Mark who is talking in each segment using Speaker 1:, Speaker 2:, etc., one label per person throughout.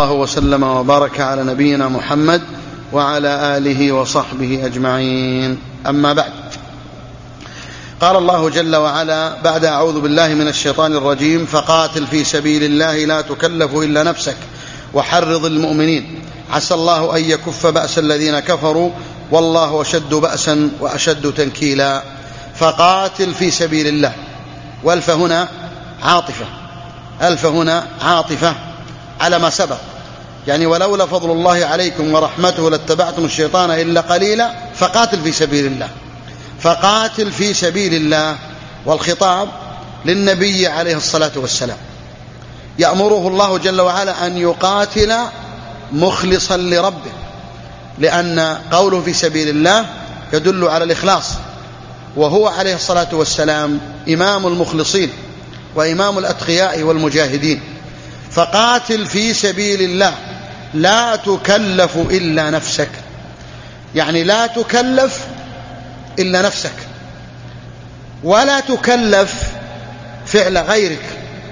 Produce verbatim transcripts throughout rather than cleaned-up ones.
Speaker 1: الله وسلم وبارك على نبينا محمد وعلى آله وصحبه أجمعين. أما بعد، قال الله جل وعلا بعد أعوذ بالله من الشيطان الرجيم: فقاتل في سبيل الله لا تكلف إلا نفسك وحرض المؤمنين عسى الله أن يكف بأس الذين كفروا والله أشد بأسا وأشد تنكيلا. فقاتل في سبيل الله، والف هنا عاطفة، ألف هنا عاطفة على ما سبق، يعني ولولا فضل الله عليكم ورحمته لاتبعتم الشيطان إلا قليلا. فقاتل في سبيل الله، فقاتل في سبيل الله، والخطاب للنبي عليه الصلاة والسلام، يأمره الله جل وعلا أن يقاتل مخلصا لربه، لأن قوله في سبيل الله يدل على الإخلاص، وهو عليه الصلاة والسلام إمام المخلصين وإمام الأتقياء والمجاهدين. فقاتل في سبيل الله لا تكلف إلا نفسك، يعني لا تكلف إلا نفسك، ولا تكلف فعل غيرك.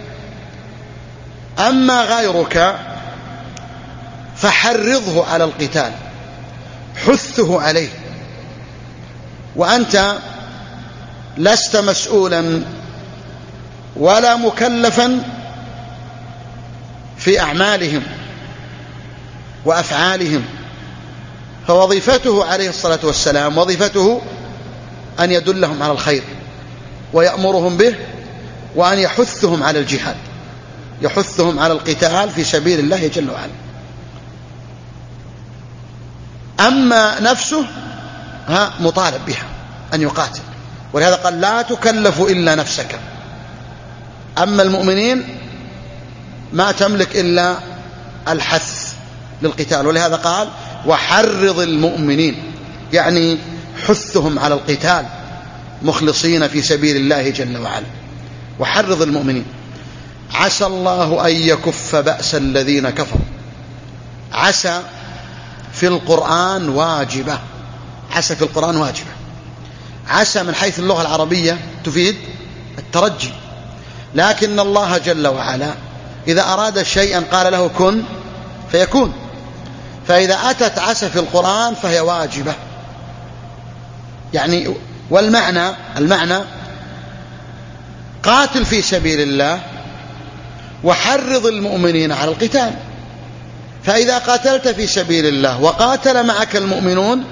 Speaker 1: أما غيرك فحرضه على القتال، حثه عليه، وأنت لست مسؤولا ولا مكلفا في أعمالهم وأفعالهم. فوظيفته عليه الصلاة والسلام وظيفته أن يدلهم على الخير ويأمرهم به، وأن يحثهم على الجهاد، يحثهم على القتال في سبيل الله جل وعلا. أما نفسه ها مطالب بها أن يقاتل، ولهذا قال لا تكلف إلا نفسك. أما المؤمنين ما تملك إلا الحث للقتال، ولهذا قال وحرض المؤمنين، يعني حثهم على القتال مخلصين في سبيل الله جل وعلا. وحرض المؤمنين عسى الله أن يكف بأس الذين كفروا. عسى في القرآن واجبة، عسى في القرآن واجبة. عسى من حيث اللغة العربية تفيد الترجي، لكن الله جل وعلا إذا أراد شيئا قال له كن فيكون، فإذا أتت عسى في القرآن فهي واجبة. يعني والمعنى المعنى قاتل في سبيل الله وحرض المؤمنين على القتال. فإذا قاتلت في سبيل الله وقاتل معك المؤمنون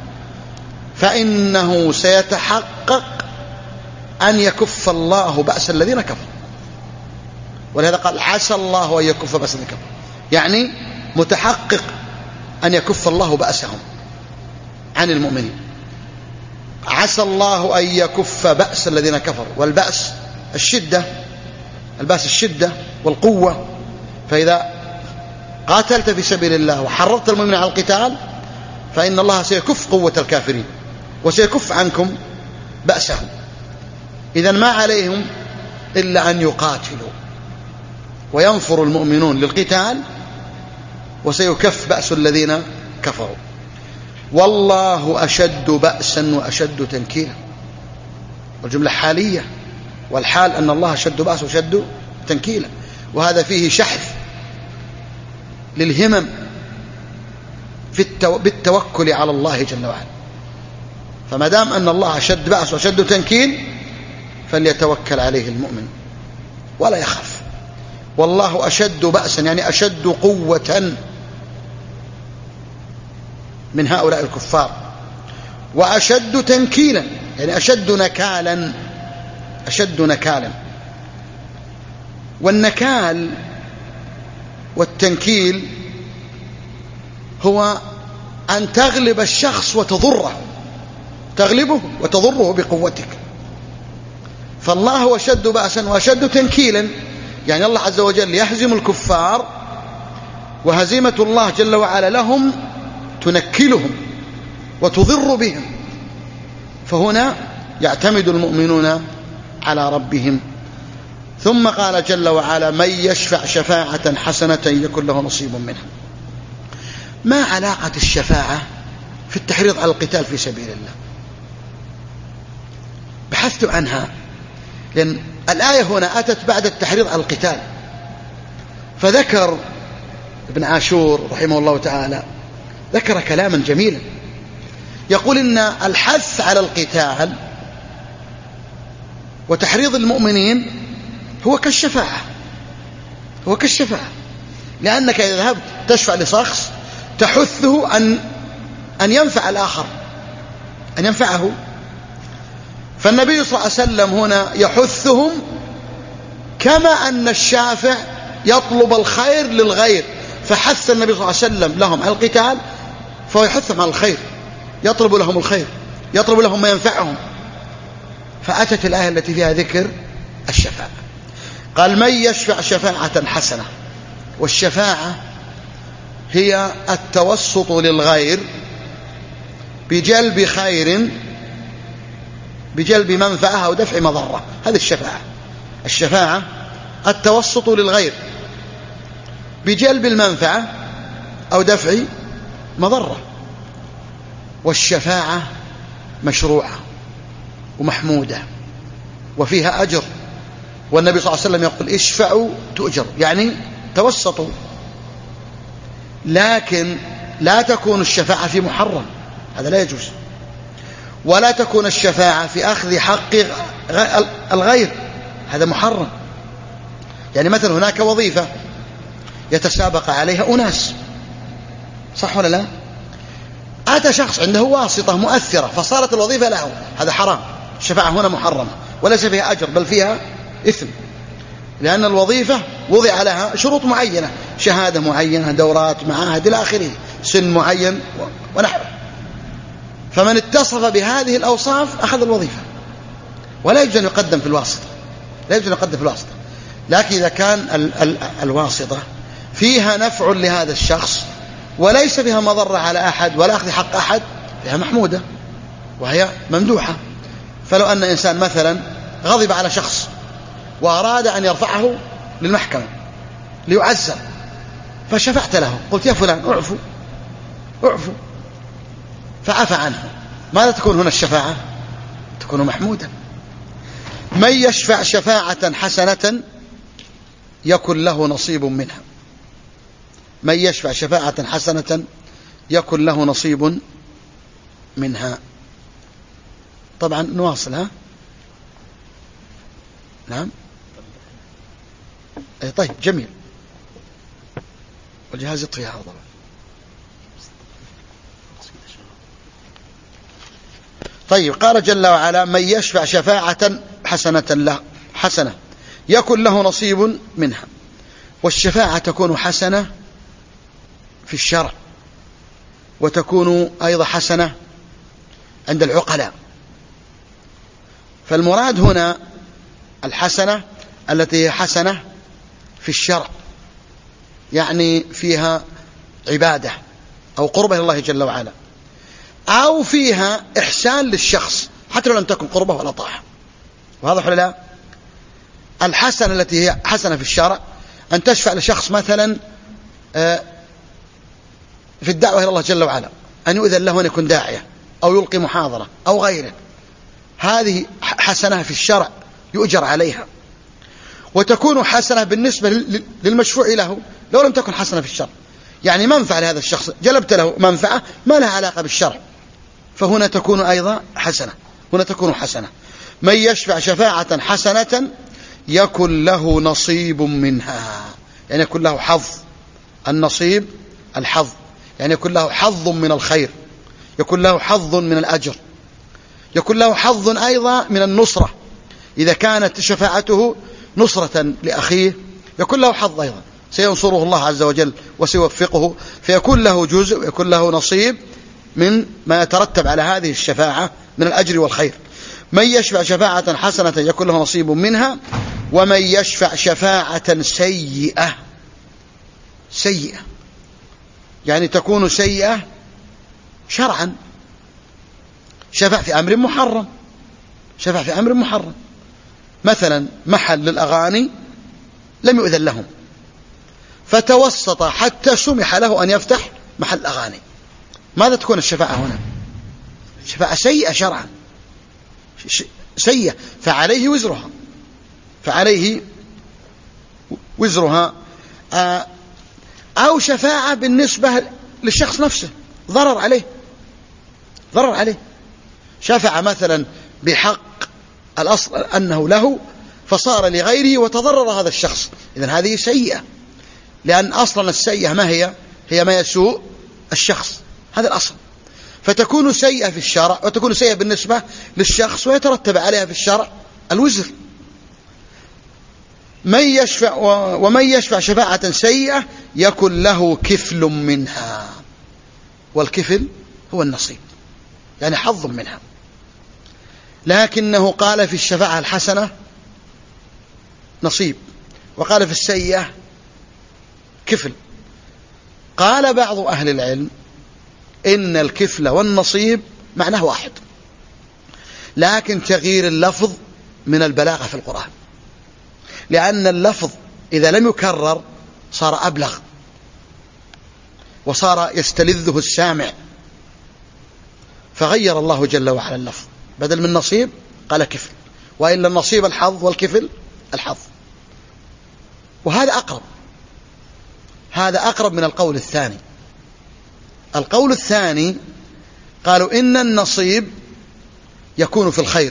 Speaker 1: فإنه سيتحقق أن يكف الله بأس الذين كفروا، ولهذا قال عسى الله أن يكف بأس الذين كفروا، يعني متحقق أن يكف الله بأسهم عن المؤمنين. عسى الله أن يكف بأس الذين كفروا، والبأس الشدة، البأس الشدة والقوة. فإذا قاتلت في سبيل الله وحرضت المؤمنين على القتال فإن الله سيكف قوة الكافرين وسيكف عنكم بأسهم. إذن ما عليهم إلا أن يقاتلوا وينفر المؤمنون للقتال وسيكف بأس الذين كفروا. والله أشد بأسا وأشد تنكيلا، والجملة حالية، والحال أن الله أشد بأس وأشد تنكيلا، وهذا فيه شحذ للهمم في التو... بالتوكل على الله جل وعلا. فما دام أن الله أشد بأس وأشد تنكيل فليتوكل عليه المؤمن ولا يخاف. والله أشد بأسا يعني أشد قوة من هؤلاء الكفار، وأشد تنكيلا يعني أشد نكالا، أشد نكالا. والنكال والتنكيل هو أن تغلب الشخص وتضره، تغلبه وتضره بقوتك. فالله هو أشد بأسا وأشد تنكيلا، يعني الله عز وجل يهزم الكفار، وهزيمة الله جل وعلا لهم تنكلهم وتضر بهم. فهنا يعتمد المؤمنون على ربهم. ثم قال جل وعلا من يشفع شفاعة حسنة يكن له نصيب منها. ما علاقة الشفاعة في التحريض على القتال في سبيل الله؟ بحثت عنها، لأن الآية هنا أتت بعد التحريض على القتال، فذكر ابن عاشور رحمه الله تعالى ذكر كلاما جميلا، يقول إن الحث على القتال وتحريض المؤمنين هو كالشفاعة، هو كالشفاعة، لأنك إذا ذهبت تشفع لشخص تحثه أن أن ينفع الآخر، أن ينفعه. فالنبي صلى الله عليه وسلم هنا يحثهم كما أن الشافع يطلب الخير للغير، فحث النبي صلى الله عليه وسلم لهم على القتال، فهو يحثهم على الخير، يطلب لهم الخير، يطلب لهم ما ينفعهم. فأتت الآية التي فيها ذكر الشفاعة، قال من يشفع شفاعة حسنة. والشفاعة هي التوسط للغير بجلب خير، بجلب منفعة أو دفع مضرة، هذه الشفاعة. الشفاعة التوسط للغير بجلب المنفعة أو دفع مضرة. والشفاعة مشروعة ومحمودة وفيها أجر، والنبي صلى الله عليه وسلم يقول اشفعوا تؤجر، يعني توسطوا. لكن لا تكون الشفاعة في محرم، هذا لا يجوز، ولا تكون الشفاعة في أخذ حق الغير، هذا محرم. يعني مثلا هناك وظيفة يتسابق عليها أناس، صح ولا لا؟ أتى شخص عنده واسطة مؤثرة فصارت الوظيفة له، هذا حرام. الشفاعة هنا محرمة وليس فيها أجر بل فيها إثم، لأن الوظيفة وضع لها شروط معينة، شهادة معينة، دورات، معاهد إلى آخره، سن معين ونحوه. فمن اتصف بهذه الأوصاف أخذ الوظيفة، ولا يجوز أن يقدم في الواسطة، لا يجوز أن يقدم في الواسطة. لكن إذا كان ال ال الواسطة فيها نفع لهذا الشخص وليس فيها مضرة على أحد ولا أخذ حق أحد، فيها محمودة وهي ممدوحة. فلو أن إنسان مثلا غضب على شخص وأراد أن يرفعه للمحكمة ليعزر، فشفعت له، قلت يا فلان اعفو اعفو، فعفى عنه، ماذا تكون هنا الشفاعة؟ تكون محمودة. من يشفع شفاعة حسنة يكن له نصيب منها. من يشفع شفاعة حسنة يكن له نصيب منها. طبعا نواصل، ها؟ نعم. أي طيب جميل، والجهاز يطفي هذا طبعا. طيب قال جل وعلا من يشفع شفاعة حسنة له، حسنة يكن له نصيب منها. والشفاعة تكون حسنة في الشرع، وتكون أيضا حسنة عند العقلاء. فالمراد هنا الحسنة التي هي حسنة في الشرع، يعني فيها عبادة أو قربة إلى الله جل وعلا، أو فيها إحسان للشخص حتى لو لم تكن قربة ولا طاعة. واضح ولا لا؟ الحسنة التي هي حسنة في الشرع أن تشفع لشخص مثلا في الدعوة إلى الله جل وعلا، أن يؤذن له أن يكون داعية أو يلقي محاضرة أو غيره، هذه حسنة في الشرع يؤجر عليها. وتكون حسنة بالنسبة للمشفوع له لو لم تكن حسنة في الشرع، يعني منفعة لهذا الشخص، جلبت له منفعة ما لها علاقة بالشرع، فهنا تكون أيضا حسنة، هنا تكون حسنة. من يشفع شفاعة حسنة يكن له نصيب منها، يعني يكون له حظ، النصيب الحظ، يعني يكون له حظ من الخير، يكون له حظ من الأجر، يكون له حظ أيضا من النصرة، إذا كانت شفاعته نصرة لأخيه يكون له حظ أيضا، سينصره الله عز وجل وسيوفقه، فيكون له جزء ويكون له نصيب من ما يترتب على هذه الشفاعة من الأجر والخير. من يشفع شفاعة حسنة يكون له نصيب منها. ومن يشفع شفاعة سيئة، سيئة يعني تكون سيئة شرعا، شفع في أمر محرم، شفع في أمر محرم، مثلا محل للأغاني لم يؤذن لهم فتوسط حتى سمح له أن يفتح محل أغاني، ماذا تكون الشفاعة هنا؟ شفاعة سيئة شرعا، سيئة، فعليه وزرها، فعليه وزرها. أو شفاعة بالنسبة للشخص نفسه، ضرر عليه، ضرر عليه، شفع مثلا بحق الأصل أنه له فصار لغيره وتضرر هذا الشخص، إذن هذه سيئة، لأن أصلا السيئة ما هي؟ هي ما يسوء الشخص، هذا الأصل، فتكون سيئة في الشرع وتكون سيئة بالنسبة للشخص ويترتب عليها في الشرع الوزر. من يشفع ومن يشفع شفاعة سيئة يكن له كفل منها، والكفل هو النصيب، يعني حظ منها. لكنه قال في الشفاعة الحسنة نصيب، وقال في السيئة كفل. قال بعض أهل العلم إن الكفل والنصيب معناه واحد، لكن تغيير اللفظ من البلاغة في القرآن، لأن اللفظ إذا لم يكرر صار أبلغ وصار يستلذه السامع، فغير الله جل وعلا اللفظ، بدل من نصيب قال كفل، وإلا النصيب الحظ والكفل الحظ، وهذا أقرب، هذا أقرب من القول الثاني. القول الثاني قالوا إن النصيب يكون في الخير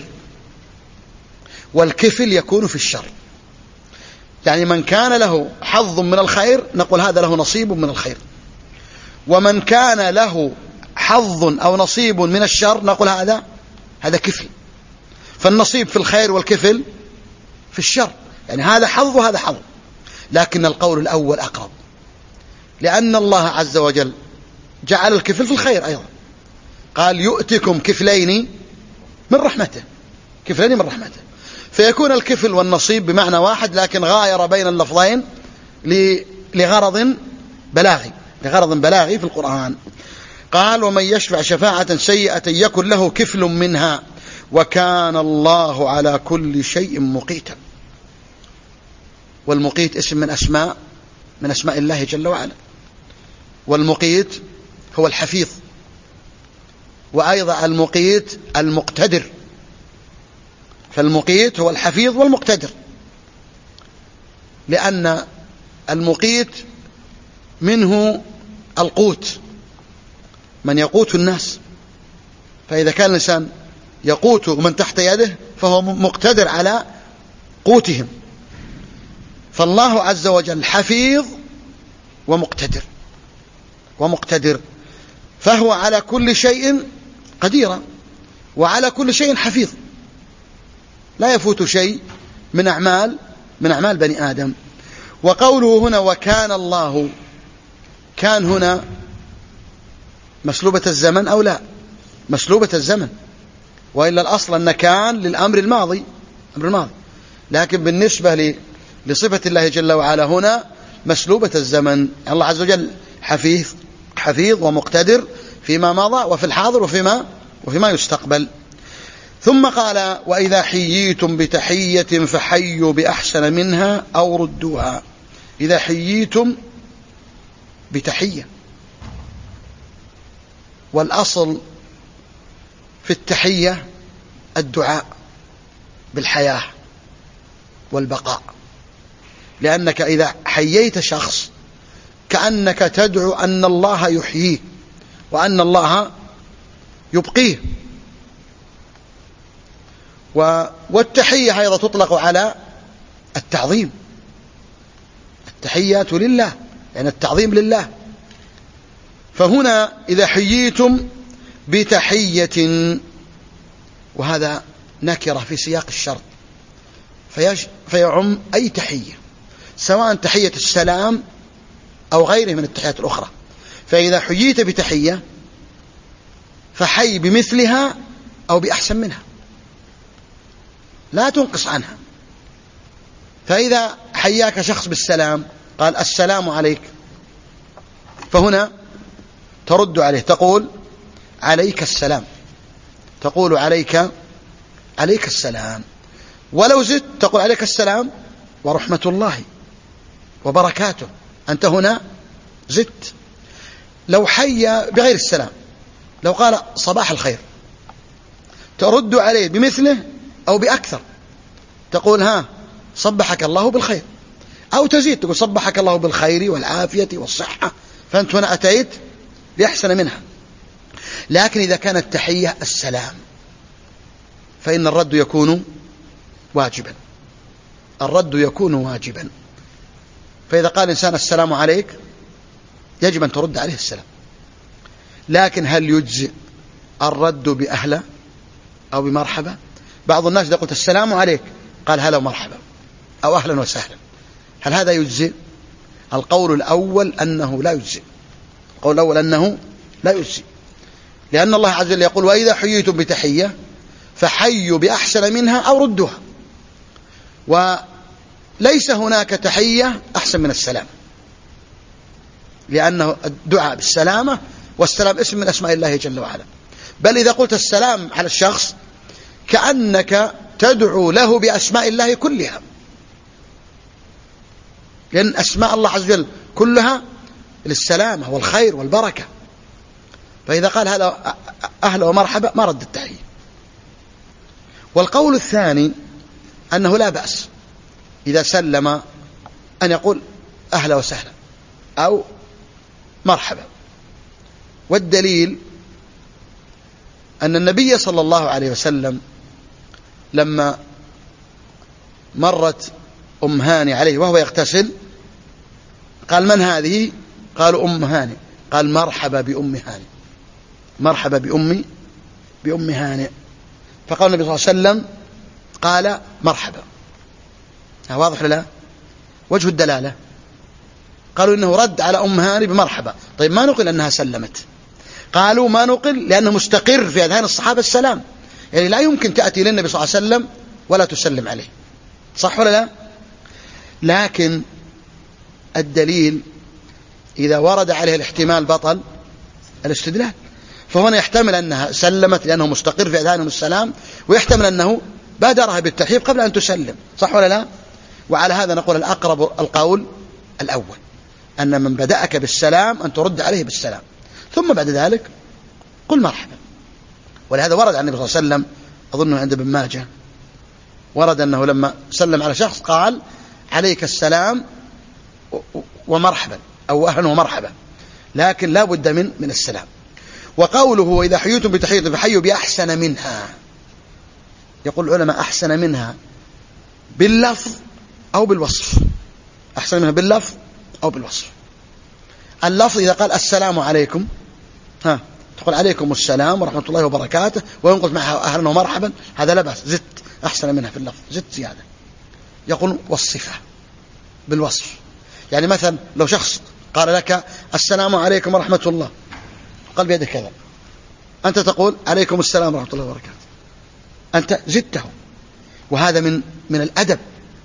Speaker 1: والكفل يكون في الشر، يعني من كان له حظ من الخير نقول هذا له نصيب من الخير، ومن كان له حظ أو نصيب من الشر نقول هذا هذا كفل. فالنصيب في الخير والكفل في الشر، يعني هذا حظ وهذا حظ. لكن القول الأول أقرب، لأن الله عز وجل جعل الكفل في الخير أيضا، قال يؤتكم كفلين من رحمته، كفلين من رحمته، فيكون الكفل والنصيب بمعنى واحد، لكن غاير بين اللفظين لغرض بلاغي، لغرض بلاغي في القرآن. قال ومن يشفع شفاعة سيئة يكن له كفل منها وكان الله على كل شيء مقيتا. والمقيت اسم من أسماء من أسماء الله جل وعلا، والمقيت هو الحفيظ، وأيضا المقيت المقتدر، فالمقيت هو الحفيظ والمقتدر، لأن المقيت منه القوت، من يقوت الناس، فإذا كان الإنسان يقوت من تحت يده فهو مقتدر على قوتهم، فالله عز وجل حفيظ ومقتدر ومقتدر فهو على كل شيء قدير وعلى كل شيء حفيظ، لا يفوت شيء من أعمال من أعمال بني آدم. وقوله هنا وكان الله، كان هنا مسلوبة الزمن أو لا؟ مسلوبة الزمن، وإلا الأصل أن كان للأمر الماضي، أمر الماضي، لكن بالنسبة لصفة الله جل وعلا هنا مسلوبة الزمن. الله عز وجل حفيظ حفيظ ومقتدر فيما مضى وفي الحاضر وفيما وفيما يستقبل. ثم قال وإذا حييتم بتحية فحيوا بأحسن منها أو ردوها. إذا حييتم بتحية، والأصل في التحية الدعاء بالحياة والبقاء، لأنك إذا حييت شخص كأنك تدعو أن الله يحييه وأن الله يبقيه. والتحية أيضا تطلق على التعظيم، التحيات لله يعني التعظيم لله. فهنا إذا حييتم بتحية، وهذا نكرة في سياق الشرط فيعم أي تحية، سواء تحية السلام أو غيره من التحيات الأخرى. فإذا حييت بتحية فحي بمثلها أو بأحسن منها، لا تنقص عنها. فإذا حياك شخص بالسلام قال السلام عليك، فهنا ترد عليه تقول عليك السلام، تقول عليك عليك السلام. ولو زدت تقول عليك السلام ورحمة الله وبركاته، أنت هنا زدت. لو حي بغير السلام، لو قال صباح الخير، ترد عليه بمثله أو بأكثر، تقول ها صبحك الله بالخير، أو تزيد تقول صبحك الله بالخير والعافية والصحة، فأنت هنا أتيت لأحسن منها. لكن إذا كانت تحية السلام فإن الرد يكون واجبا، الرد يكون واجبا. فإذا قال الإنسان السلام عليك يجب أن ترد عليه السلام. لكن هل يجزئ الرد بأهلا أو بمرحبا؟ بعض الناس إذا قلت السلام عليك قال هلا ومرحبا أو أهلا وسهلا، هل هذا يجزئ؟ القول الأول أنه لا يجزئ، القول الأول أنه لا يجزئ، لأن الله عز وجل يقول وإذا حييتم بتحية فحيوا بأحسن منها أو ردوها، وليس هناك تحية أحسن من السلام، لأنه الدعاء بالسلامة، والسلام اسم من أسماء الله جل وعلا. بل إذا قلت السلام على الشخص كأنك تدعو له بأسماء الله كلها، لأن أسماء الله عز وجل كلها للسلامة والخير والبركة. فإذا قال هذا أهلا ومرحبا ما رد التحية. والقول الثاني أنه لا بأس إذا سلم أن يقول أهلا وسهلا أو مرحبا. والدليل أن النبي صلى الله عليه وسلم لما مرت أم هاني عليه وهو يغتسل قال من هذه؟ قالوا أم هاني، قال مرحبا بأم هاني، مرحبا بأمي بأم هاني. فقال النبي صلى الله عليه وسلم قال مرحبا. واضح لا؟ وجه الدلالة قالوا إنه رد على أم هاني بمرحبا. طيب ما نقل أنها سلمت؟ قالوا ما نقل لأنه مستقر في أذهان الصحابة السلام، يعني لا يمكن تأتي للنبي صلى الله عليه وسلم ولا تسلم عليه، صح ولا لا؟ لكن الدليل إذا ورد عليه الاحتمال بطل الاستدلال. فهنا يحتمل أنها سلمت لأنه مستقر في أذهانهم السلام، ويحتمل أنه بادرها بالتحية قبل أن تسلم، صح ولا لا؟ وعلى هذا نقول الأقرب القول الأول، أن من بدأك بالسلام أن ترد عليه بالسلام، ثم بعد ذلك قل مرحبا. ولهذا ورد عن النبي صلى الله عليه وسلم أظنه عند ابن ماجه، ورد أنه لما سلم على شخص قال عليك السلام ومرحبا أو أهلا ومرحبا، لكن لا بد من من السلام. وقوله وإذا حييتم بتحية فحيوا بأحسن منها، يقول العلماء أحسن منها باللفظ أو بالوصف، أحسن منها باللفظ أو بالوصف. اللفظ إذا قال السلام عليكم ها تقول عليكم السلام ورحمة الله وبركاته وينقل معها أهلا ومرحبا، هذا لا بأس، زدت أحسن منها في اللفظ، زدت زيادة. يقول والصفة بالوصف، يعني مثلا لو شخص قال لك السلام عليكم ورحمة الله قال بيدك كذا، أنت تقول عليكم السلام ورحمة الله وبركاته، أنت زدته. وهذا من من الأدب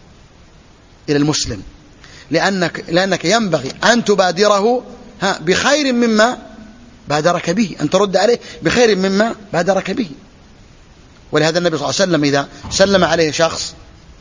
Speaker 1: إلى المسلم، لأنك لأنك ينبغي أن تبادره ها بخير مما بادرك به، أن ترد عليه بخير مما بادرك به. ولهذا النبي صلى الله عليه وسلم إذا سلم عليه شخص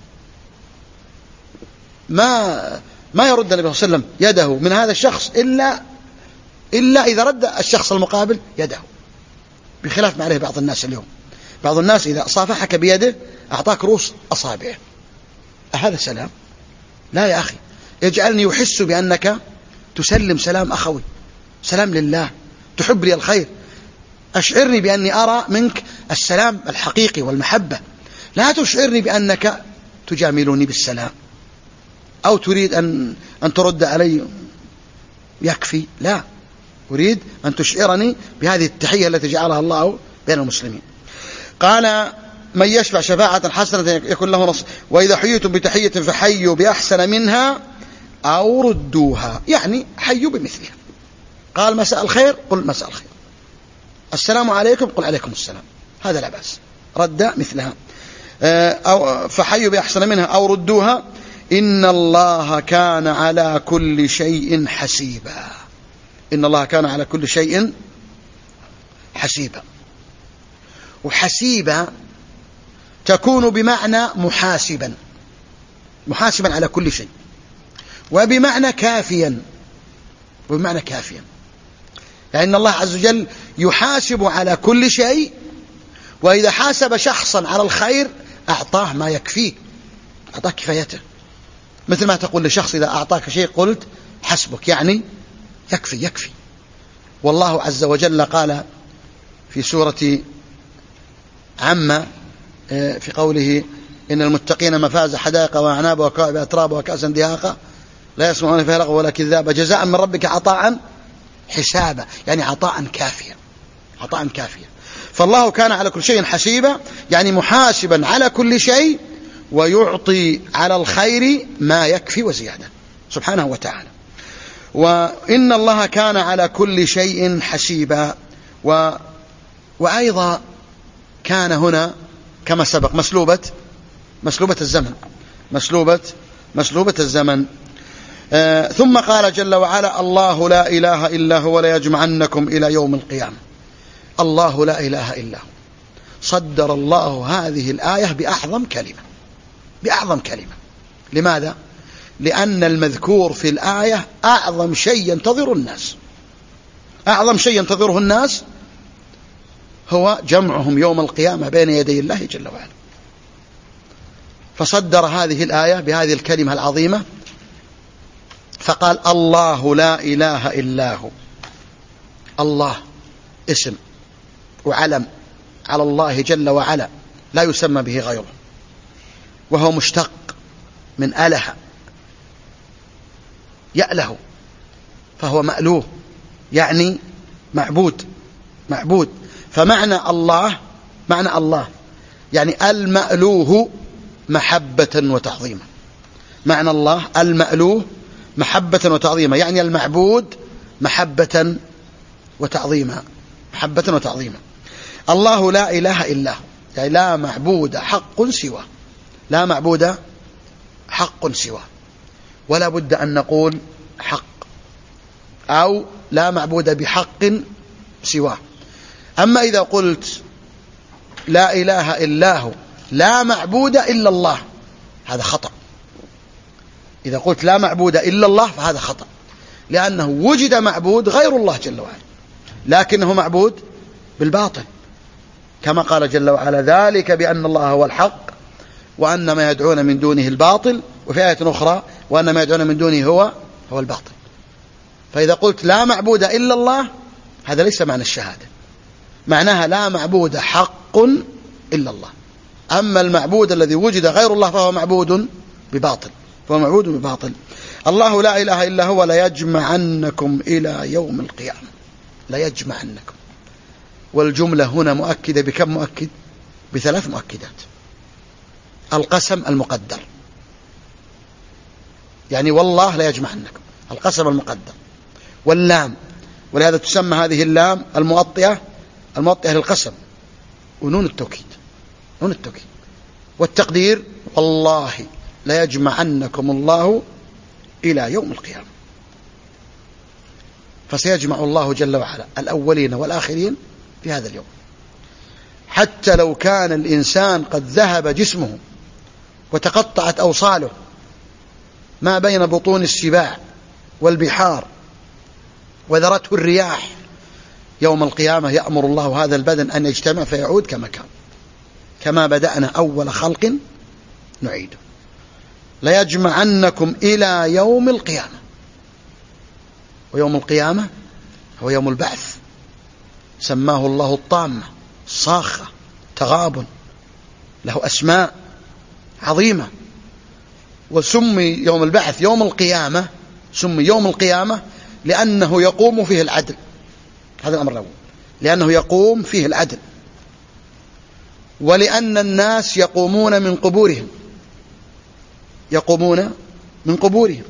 Speaker 1: ما ما يرد النبي صلى الله عليه وسلم يده من هذا الشخص إلا إلا إذا رد الشخص المقابل يده، بخلاف ما عليه بعض الناس اليوم. بعض الناس إذا صافحك بيده أعطاك رؤوس أصابعه، هذا سلام؟ لا يا أخي، يجعلني يحس بأنك تسلم سلام أخوي، سلام لله، تحب لي الخير، أشعرني بأني أرى منك السلام الحقيقي والمحبة، لا تشعرني بأنك تجاملني بالسلام أو تريد أن أن ترد علي يكفي، لا، أريد أن تشعرني بهذه التحية التي جعلها الله بين المسلمين. قال من يشفع شفاعة حسنة يكون له نصيب، وإذا حييتم بتحية فحيوا بأحسن منها أو ردوها، يعني حيوا بمثلها. قال مساء الخير قل مساء الخير، السلام عليكم قل عليكم السلام، هذا لا بأس، رد مثلها. أو فحيوا بأحسن منها أو ردوها، إن الله كان على كل شيء حسيبا. إن الله كان على كل شيء حسيبا. وحسيبا تكون بمعنى محاسبا، محاسبا على كل شيء، وبمعنى كافيا، وبمعنى كافيا، لأن الله عز وجل يحاسب على كل شيء، وإذا حاسب شخصا على الخير أعطاه ما يكفيه، أعطاه كفايته. مثل ما تقول لشخص إذا أعطاك شيء قلت حسبك، يعني يكفي يكفي. والله عز وجل قال في سورة عامة في قوله إن المتقين مفاز حدائق وأعناب وكواعب أتراب وكأسا دهاقا لا يسمعون فيها لغوا ولا كذابا جزاء من ربك عطاء حسابا، يعني عطاء كافيا عطاء كافيا. فالله كان على كل شيء حسيبا، يعني محاسبا على كل شيء، ويعطي على الخير ما يكفي وزيادة سبحانه وتعالى. وإن الله كان على كل شيء حسيبا. و... وأيضا كان هنا كما سبق مسلوبة مسلوبة الزمن مسلوبة مسلوبة الزمن. آه ثم قال جل وعلا الله لا إله إلا هو ليجمعنكم إلى يوم القيامة. الله لا إله إلا هو، صدر الله هذه الآية بأعظم كلمة بأعظم كلمة. لماذا؟ لأن المذكور في الآية أعظم شيء ينتظر الناس أعظم شيء ينتظره الناس هو جمعهم يوم القيامة بين يدي الله جل وعلا. فصدر هذه الآية بهذه الكلمة العظيمة فقال الله لا إله إلا هو. الله اسم وعلم على الله جل وعلا لا يسمى به غيره، وهو مشتق من أله يأله، فهو مألوه يعني معبود معبود. فمعنى الله معنى الله يعني المألوه محبة وتعظيما. معنى الله المألوه محبة وتعظيما، يعني المعبود محبة وتعظيما محبة وتعظيما. الله لا إله إلا هو، يعني لا معبود حق سواه لا معبود حق سواه. ولا بد أن نقول حق أو لا معبود بحق سواه. أما إذا قلت لا إله إلا هو لا معبود إلا الله هذا خطأ. إذا قلت لا معبود إلا الله فهذا خطأ، لأنه وجد معبود غير الله جل وعلا لكنه معبود بالباطل، كما قال جل وعلا ذلك بأن الله هو الحق وأن ما يدعون من دونه الباطل، وفي آية أخرى وأن ما يدعون من دونه هو هو الباطل. فإذا قلت لا معبود إلا الله هذا ليس معنى الشهادة، معناها لا معبود حق إلا الله. أما المعبود الذي وجد غير الله فهو معبود بباطل فهو معبود بباطل. الله لا إله إلا هو ليجمعنكم إلى يوم القيامة ليجمعنكم. والجملة هنا مؤكدة بكم مؤكد؟ بثلاث مؤكدات. القسم المقدر، يعني والله ليجمعنكم القسم المقدر، واللام، ولهذا تسمى هذه اللام المؤطئة المؤطئة للقسم، ونون التوكيد نون التوكيد. والتقدير والله ليجمعنكم الله إلى يوم القيامة. فسيجمع الله جل وعلا الأولين والآخرين في هذا اليوم، حتى لو كان الإنسان قد ذهب جسمه وتقطعت أوصاله ما بين بطون السباع والبحار وذرته الرياح، يوم القيامة يأمر الله هذا البدن أن يجتمع فيعود كما كان، كما بدأنا أول خلق نعيده. ليجمعنكم إلى يوم القيامة. ويوم القيامة هو يوم البعث، سماه الله الطامة الصاخة تغابن، له أسماء عظيمة. وسمي يوم البعث يوم القيامة، سمي يوم القيامة لأنه يقوم فيه العدل. هذا الأمر الأول، لأنه يقوم فيه العدل، ولأن الناس يقومون من قبورهم يقومون من قبورهم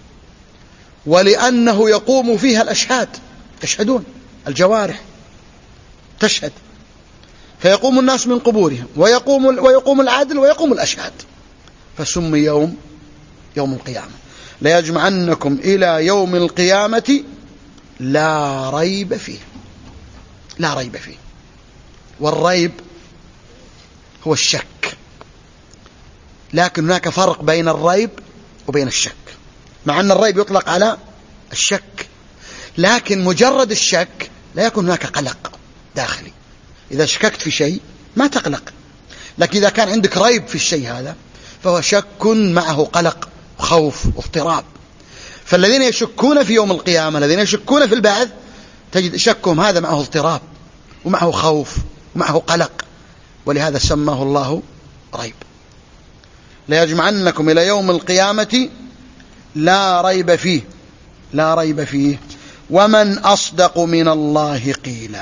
Speaker 1: ولأنه يقوم فيها الأشهاد يشهدون، الجوارح تشهد، فيقوم الناس من قبورهم ويقوم ويقوم العدل ويقوم الأشهاد، فسمي يوم يوم القيامة. ليجمعنكم إلى يوم القيامة لا ريب فيه لا ريب فيه. والريب هو الشك، لكن هناك فرق بين الريب وبين الشك، مع أن الريب يطلق على الشك، لكن مجرد الشك لا يكون هناك قلق داخلي. إذا شككت في شيء ما تقلق، لكن إذا كان عندك ريب في الشيء هذا فهو شك معه قلق وخوف واضطراب. فالذين يشكون في يوم القيامة، الذين يشكون في البعث، تجد شكهم هذا معه اضطراب ومعه خوف ومعه قلق، ولهذا سماه الله ريب. ليجمعنكم إلى يوم القيامة لا ريب فيه، لا ريب فيه. ومن أصدق من الله قيلا.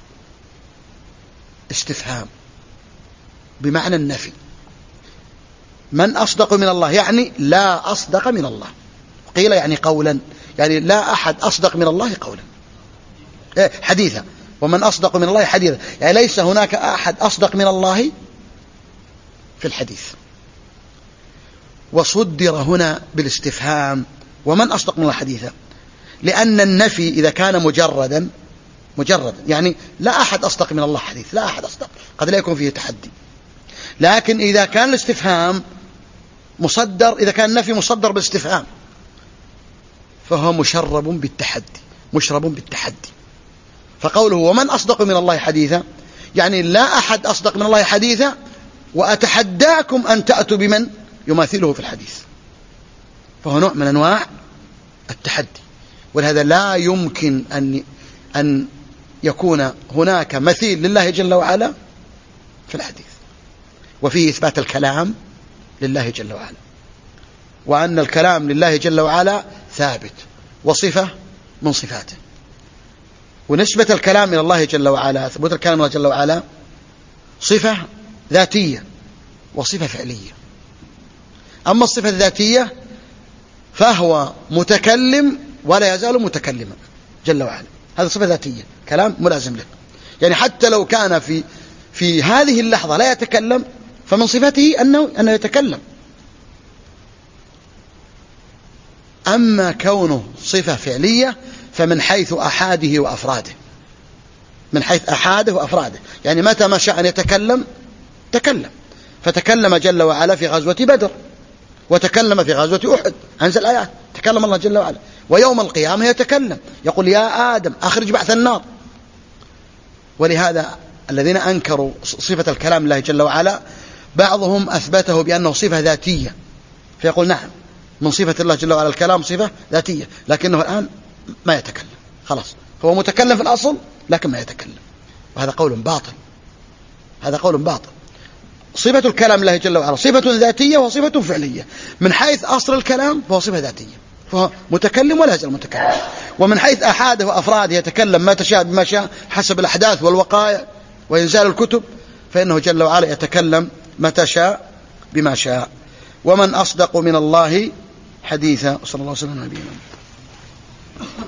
Speaker 1: استفهام بمعنى النفي. من أصدق من الله يعني لا أصدق من الله. قيل يعني قولا، يعني لا أحد أصدق من الله قولا حديثا. ومن أصدق من الله حديثا، يعني ليس هناك أحد أصدق من الله في الحديث. وصدر هنا بالاستفهام ومن أصدق من الله حديثا، لأن النفي إذا كان مجردا مجردا يعني لا أحد أصدق من الله حديث، لا أحد أصدق، قد لا يكون فيه تحدي. لكن إذا كان الاستفهام مصدر، إذا كان النفي مصدر بالاستفهام، فهو مشرب بالتحدي، مشرب بالتحدي. فقوله ومن أصدق من الله حديثا يعني لا أحد أصدق من الله حديثا، وأتحداكم أن تأتوا بمن يماثله في الحديث. فهو نوع من أنواع التحدي. ولهذا لا يمكن أن أن يكون هناك مثيل لله جل وعلا في الحديث. وفيه إثبات الكلام لله جل وعلا، وأن الكلام لله جل وعلا ثابت وصفة من صفاته. ونسبة الكلام إلى الله جل وعلا، ثبوت الكلام إلى الله جل وعلا، صفة ذاتية وصفة فعلية. أما الصفة الذاتية فهو متكلم ولا يزال متكلما جل وعلا، هذا صفة ذاتية، كلام ملازم له. يعني حتى لو كان في في هذه اللحظة لا يتكلم، فمن صفته أنه أنه يتكلم. أما كونه صفة فعلية فمن حيث أحاده وأفراده، من حيث أحاده وأفراده، يعني متى ما شاء أن يتكلم تكلم. فتكلم جل وعلا في غزوة بدر، وتكلم في غزوة أحد، أنزل آيات، تكلم الله جل وعلا. ويوم القيامة يتكلم، يقول يا آدم أخرج بعث النار. ولهذا الذين أنكروا صفة الكلام لله جل وعلا بعضهم أثبته بأنه صفة ذاتية، فيقول نعم من صفة الله جل وعلا الكلام صفة ذاتية، لكنه الآن ما يتكلم، خلاص هو متكلم في الأصل لكن ما يتكلم. وهذا قول باطل، هذا قول باطل. صفة الكلام لله جل وعلا صفة ذاتية وصفة فعلية. من حيث أصل الكلام فهو صفة ذاتية، فهو متكلم ولا يزال متكلم. ومن حيث أحاده وأفراده يتكلم ما تشاء بما شاء حسب الأحداث والوقائع وإنزال الكتب، فإنه جل وعلا يتكلم متى شاء بما شاء. ومن أصدق من الله حديثا. صلى الله عليه وسلم على نبينا.